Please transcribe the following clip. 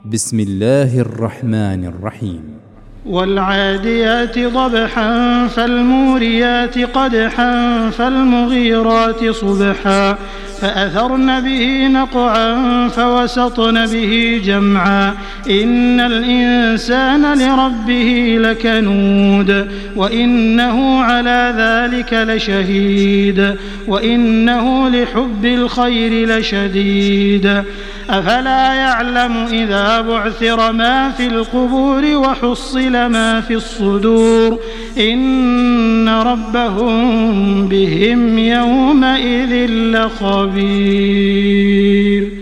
بسم الله الرحمن الرحيم. والعاديات ضبحا فالموريات قدحا فالمغيرات صبحا فأثرن به نقعا فوسطن به جمعا إن الإنسان لربه لكنود وإنه على ذلك لشهيد وإنه لحب الخير لشديد أفلا يعلم إذا بعثر ما في القبور وحصل ما في الصدور إن ربهم بهم يومئذ لخبير.